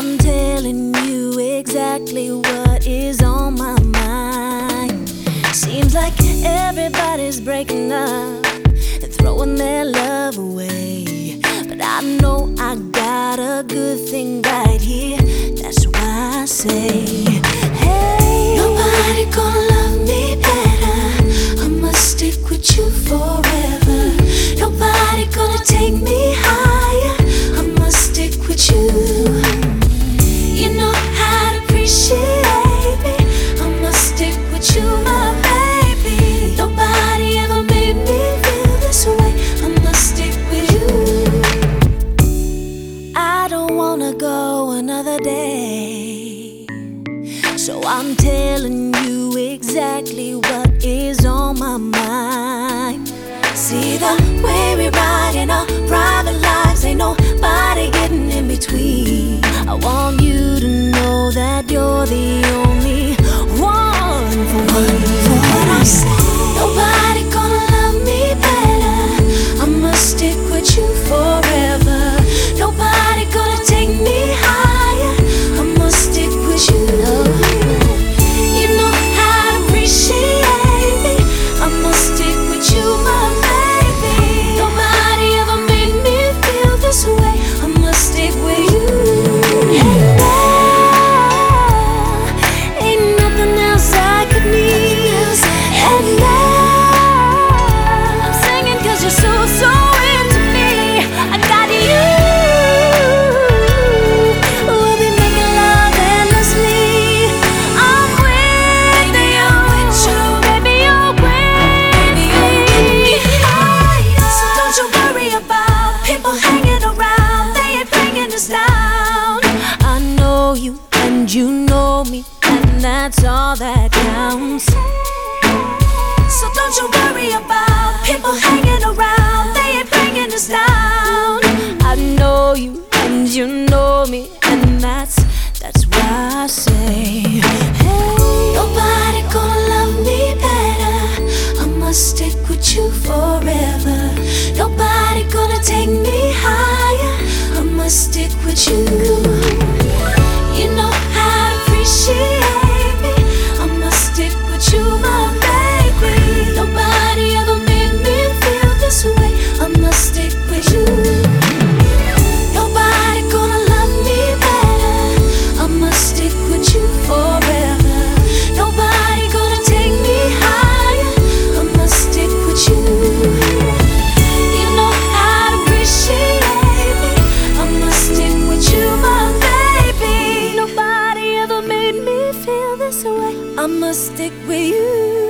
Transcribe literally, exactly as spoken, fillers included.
I'm telling you exactly what is on my mind. Seems like everybody's breaking up and throwing their love away, but I know I got a good thing right here. That's why I say, hey, nobody gonna love me better. I must stick with you forever. Nobody gonna take me higher. I must stick with you. You know how to appreciate me. I must stick with you, my baby. Nobody ever made me feel this way. I must stick with you. I don't wanna go another day, so I'm telling you exactly what is on my mind. See the way we ride in our private lives, ain't nobody getting in between. I want you to know that you're the only one for me. For what I say, nobody gonna love me better. I must stick with you forever. Nobody gonna take me higher. I must stick with you. You know how to appreciate me. I must stick with you, my baby. Nobody ever made me feel this way. I must stick with you. And now, ain't nothing else I could need. And now, I'm singing 'cause you're so, so into me. I got you. We'll be making love endlessly. I'm with you, baby, you're with me. So don't you worry about people hanging around. They ain't bringing us down. I know you and you know me, and that's all that counts. So don't you worry about people hanging around. They ain't bringing us down. I know you and you know me, and that's that's why I say, hey, nobody gonna love me better. I must stick with you forever. Nobody gonna take me higher. I must stick with you. You know how to appreciate me. I must stick with you, my baby. Nobody ever made me feel this way. I must stick with you. Nobody gonna love me better. I must stick with you forever. Nobody gonna take me higher. I must stick with you. You know how to appreciate me. I must stick with you, my baby. Nobody ever made me feel this way. I must stick with you.